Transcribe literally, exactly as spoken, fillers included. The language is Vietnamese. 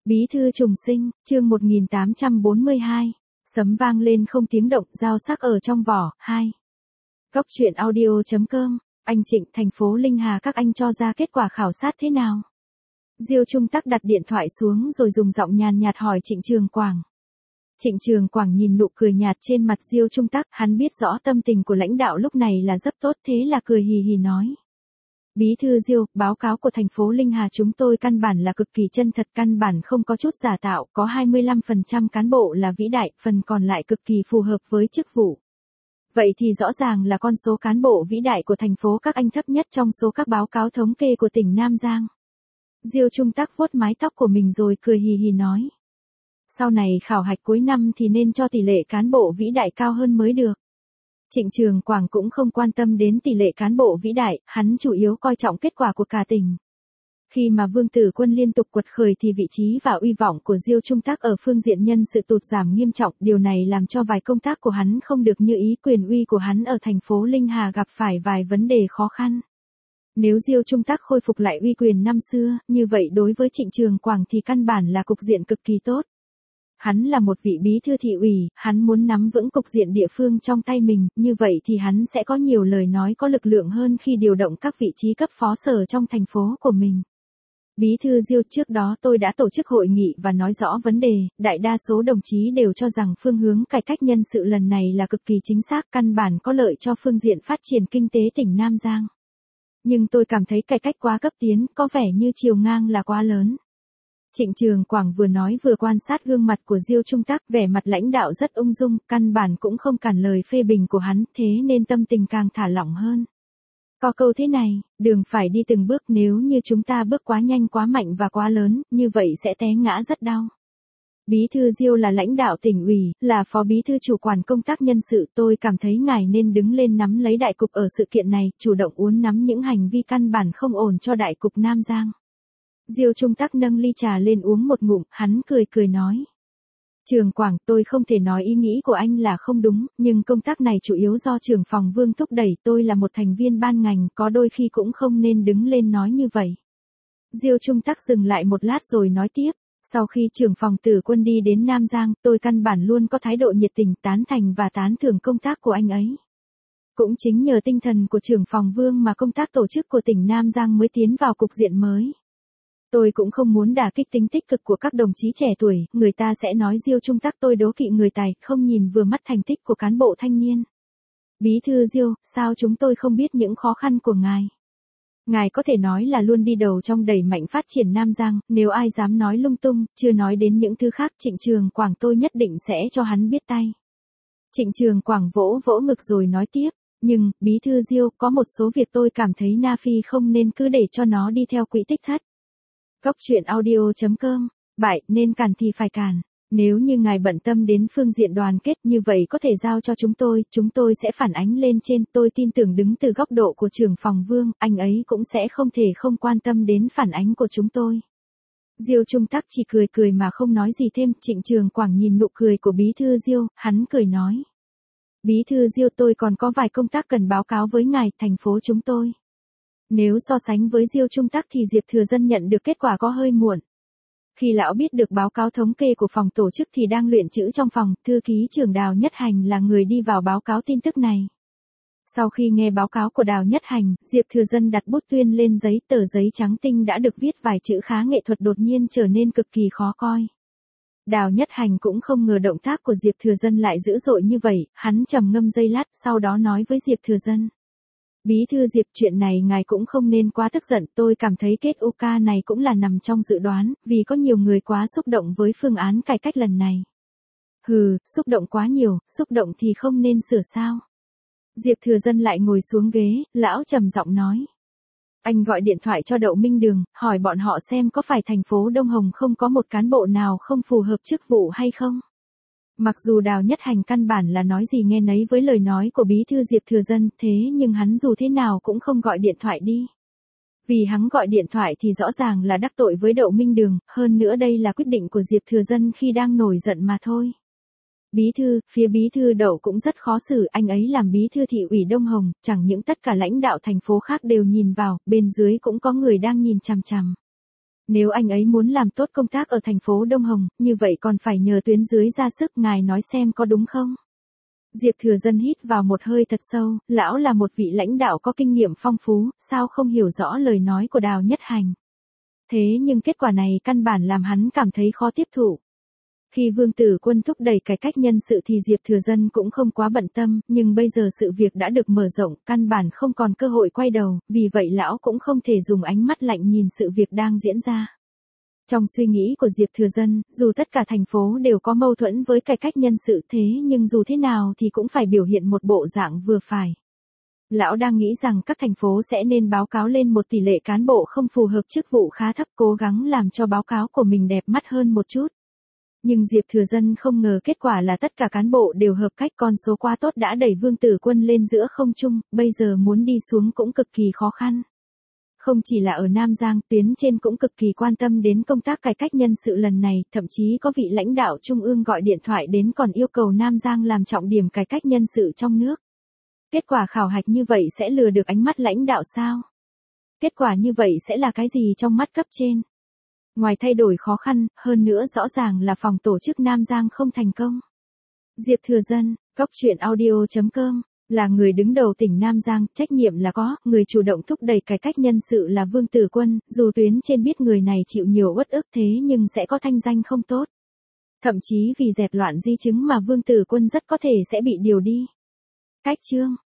Bí thư trùng sinh, chương một nghìn tám trăm bốn mươi hai. Sấm vang lên không tiếng động, dao sắc ở trong vỏ, hai. Góc truyện audio.com, anh Trịnh, thành phố Linh Hà, các anh cho ra kết quả khảo sát thế nào? Diêu Trung Tắc đặt điện thoại xuống rồi dùng giọng nhàn nhạt hỏi Trịnh Trường Quảng. Trịnh Trường Quảng nhìn nụ cười nhạt trên mặt Diêu Trung Tắc, hắn biết rõ tâm tình của lãnh đạo lúc này là rất tốt, thế là cười hì hì nói. Bí thư Diêu, báo cáo của thành phố Linh Hà chúng tôi căn bản là cực kỳ chân thật, căn bản không có chút giả tạo, có hai mươi lăm phần trăm cán bộ là vĩ đại, phần còn lại cực kỳ phù hợp với chức vụ. Vậy thì rõ ràng là con số cán bộ vĩ đại của thành phố các anh thấp nhất trong số các báo cáo thống kê của tỉnh Nam Giang. Diêu Trung Tắc vuốt mái tóc của mình rồi cười hì hì nói. Sau này khảo hạch cuối năm thì nên cho tỷ lệ cán bộ vĩ đại cao hơn mới được. Trịnh Trường Quảng cũng không quan tâm đến tỷ lệ cán bộ vĩ đại, hắn chủ yếu coi trọng kết quả của cả tỉnh. Khi mà Vương Tử Quân liên tục quật khởi thì vị trí và uy vọng của Diêu Trung Tắc ở phương diện nhân sự tụt giảm nghiêm trọng, điều này làm cho vài công tác của hắn không được như ý, quyền uy của hắn ở thành phố Linh Hà gặp phải vài vấn đề khó khăn. Nếu Diêu Trung Tắc khôi phục lại uy quyền năm xưa, như vậy đối với Trịnh Trường Quảng thì căn bản là cục diện cực kỳ tốt. Hắn là một vị bí thư thị ủy, hắn muốn nắm vững cục diện địa phương trong tay mình, như vậy thì hắn sẽ có nhiều lời nói, có lực lượng hơn khi điều động các vị trí cấp phó sở trong thành phố của mình. Bí thư Diêu, trước đó tôi đã tổ chức hội nghị và nói rõ vấn đề, đại đa số đồng chí đều cho rằng phương hướng cải cách nhân sự lần này là cực kỳ chính xác, căn bản có lợi cho phương diện phát triển kinh tế tỉnh Nam Giang. Nhưng tôi cảm thấy cải cách quá cấp tiến, có vẻ như chiều ngang là quá lớn. Trịnh Trường Quảng vừa nói vừa quan sát gương mặt của Diêu Trung Tắc, vẻ mặt lãnh đạo rất ung dung, căn bản cũng không cản lời phê bình của hắn, thế nên tâm tình càng thả lỏng hơn. Có câu thế này, đường phải đi từng bước, nếu như chúng ta bước quá nhanh, quá mạnh và quá lớn, như vậy sẽ té ngã rất đau. Bí thư Diêu là lãnh đạo tỉnh ủy, là phó bí thư chủ quản công tác nhân sự, tôi cảm thấy ngài nên đứng lên nắm lấy đại cục ở sự kiện này, chủ động uốn nắm những hành vi căn bản không ổn cho đại cục Nam Giang. Diêu Trung Tắc nâng ly trà lên uống một ngụm, hắn cười cười nói. Trường Quảng, tôi không thể nói ý nghĩ của anh là không đúng, nhưng công tác này chủ yếu do trưởng phòng Vương thúc đẩy, tôi là một thành viên ban ngành, có đôi khi cũng không nên đứng lên nói như vậy. Diêu Trung Tắc dừng lại một lát rồi nói tiếp, sau khi trưởng phòng Tử Quân đi đến Nam Giang, tôi căn bản luôn có thái độ nhiệt tình, tán thành và tán thưởng công tác của anh ấy. Cũng chính nhờ tinh thần của trưởng phòng Vương mà công tác tổ chức của tỉnh Nam Giang mới tiến vào cục diện mới. Tôi cũng không muốn đả kích tính tích cực của các đồng chí trẻ tuổi, người ta sẽ nói Diêu Trung Tắc tôi đố kỵ người tài, không nhìn vừa mắt thành tích của cán bộ thanh niên. Bí thư Diêu, sao chúng tôi không biết những khó khăn của ngài? Ngài có thể nói là luôn đi đầu trong đẩy mạnh phát triển Nam Giang, nếu ai dám nói lung tung, chưa nói đến những thứ khác, Trịnh Trường Quảng tôi nhất định sẽ cho hắn biết tay. Trịnh Trường Quảng vỗ vỗ ngực rồi nói tiếp, nhưng, Bí thư Diêu, có một số việc tôi cảm thấy Na Phi không nên cứ để cho nó đi theo quỹ tích thất. Góc truyện audio.com, bại, nên cản thì phải cản. Nếu như ngài bận tâm đến phương diện đoàn kết như vậy có thể giao cho chúng tôi, chúng tôi sẽ phản ánh lên trên, tôi tin tưởng đứng từ góc độ của trưởng phòng Vương, anh ấy cũng sẽ không thể không quan tâm đến phản ánh của chúng tôi. Diêu Trung Tắc chỉ cười cười mà không nói gì thêm, Trịnh Trường Quảng nhìn nụ cười của Bí thư Diêu, hắn cười nói. Bí thư Diêu, tôi còn có vài công tác cần báo cáo với ngài, thành phố chúng tôi. Nếu so sánh với Diêu Trung Tắc thì Diệp Thừa Dân nhận được kết quả có hơi muộn. Khi lão biết được báo cáo thống kê của phòng tổ chức thì đang luyện chữ trong phòng, thư ký trưởng Đào Nhất Hành là người đi vào báo cáo tin tức này. Sau khi nghe báo cáo của Đào Nhất Hành, Diệp Thừa Dân đặt bút tuyên lên giấy, tờ giấy trắng tinh đã được viết vài chữ khá nghệ thuật đột nhiên trở nên cực kỳ khó coi. Đào Nhất Hành cũng không ngờ động tác của Diệp Thừa Dân lại dữ dội như vậy, hắn trầm ngâm giây lát, sau đó nói với Diệp Thừa Dân. Bí thư Diệp, chuyện này ngài cũng không nên quá tức giận, tôi cảm thấy kết u ca này cũng là nằm trong dự đoán, vì có nhiều người quá xúc động với phương án cải cách lần này. Hừ, xúc động quá nhiều, xúc động thì không nên sửa sao. Diệp Thừa Dân lại ngồi xuống ghế, lão trầm giọng nói. Anh gọi điện thoại cho Đậu Minh Đường, hỏi bọn họ xem có phải thành phố Đông Hồng không có một cán bộ nào không phù hợp chức vụ hay không. Mặc dù Đào Nhất Hành căn bản là nói gì nghe nấy với lời nói của Bí thư Diệp Thừa Dân, thế nhưng hắn dù thế nào cũng không gọi điện thoại đi. Vì hắn gọi điện thoại thì rõ ràng là đắc tội với Đậu Minh Đường, hơn nữa đây là quyết định của Diệp Thừa Dân khi đang nổi giận mà thôi. Bí thư, phía bí thư Đậu cũng rất khó xử, anh ấy làm bí thư thị ủy Đông Hồng, chẳng những tất cả lãnh đạo thành phố khác đều nhìn vào, bên dưới cũng có người đang nhìn chằm chằm. Nếu anh ấy muốn làm tốt công tác ở thành phố Đông Hồng, như vậy còn phải nhờ tuyến dưới ra sức, ngài nói xem có đúng không? Diệp Thừa Dân hít vào một hơi thật sâu, lão là một vị lãnh đạo có kinh nghiệm phong phú, sao không hiểu rõ lời nói của Đào Nhất Hành. Thế nhưng kết quả này căn bản làm hắn cảm thấy khó tiếp thụ. Khi Vương Tử Quân thúc đẩy cải cách nhân sự thì Diệp Thừa Dân cũng không quá bận tâm, nhưng bây giờ sự việc đã được mở rộng, căn bản không còn cơ hội quay đầu, vì vậy lão cũng không thể dùng ánh mắt lạnh nhìn sự việc đang diễn ra. Trong suy nghĩ của Diệp Thừa Dân, dù tất cả thành phố đều có mâu thuẫn với cải cách nhân sự thế nhưng dù thế nào thì cũng phải biểu hiện một bộ dạng vừa phải. Lão đang nghĩ rằng các thành phố sẽ nên báo cáo lên một tỷ lệ cán bộ không phù hợp chức vụ khá thấp, cố gắng làm cho báo cáo của mình đẹp mắt hơn một chút. Nhưng Diệp Thừa Dân không ngờ kết quả là tất cả cán bộ đều hợp cách, con số quá tốt đã đẩy Vương Tử Quân lên giữa không trung, bây giờ muốn đi xuống cũng cực kỳ khó khăn. Không chỉ là ở Nam Giang, tuyến trên cũng cực kỳ quan tâm đến công tác cải cách nhân sự lần này, thậm chí có vị lãnh đạo trung ương gọi điện thoại đến còn yêu cầu Nam Giang làm trọng điểm cải cách nhân sự trong nước. Kết quả khảo hạch như vậy sẽ lừa được ánh mắt lãnh đạo sao? Kết quả như vậy sẽ là cái gì trong mắt cấp trên? Ngoài thay đổi khó khăn, hơn nữa rõ ràng là phòng tổ chức Nam Giang không thành công. Diệp Thừa Dân, góc truyện audio chấm com, là người đứng đầu tỉnh Nam Giang, trách nhiệm là có, người chủ động thúc đẩy cải cách nhân sự là Vương Tử Quân, dù tuyến trên biết người này chịu nhiều uất ức thế nhưng sẽ có thanh danh không tốt. Thậm chí vì dẹp loạn di chứng mà Vương Tử Quân rất có thể sẽ bị điều đi. Cách chương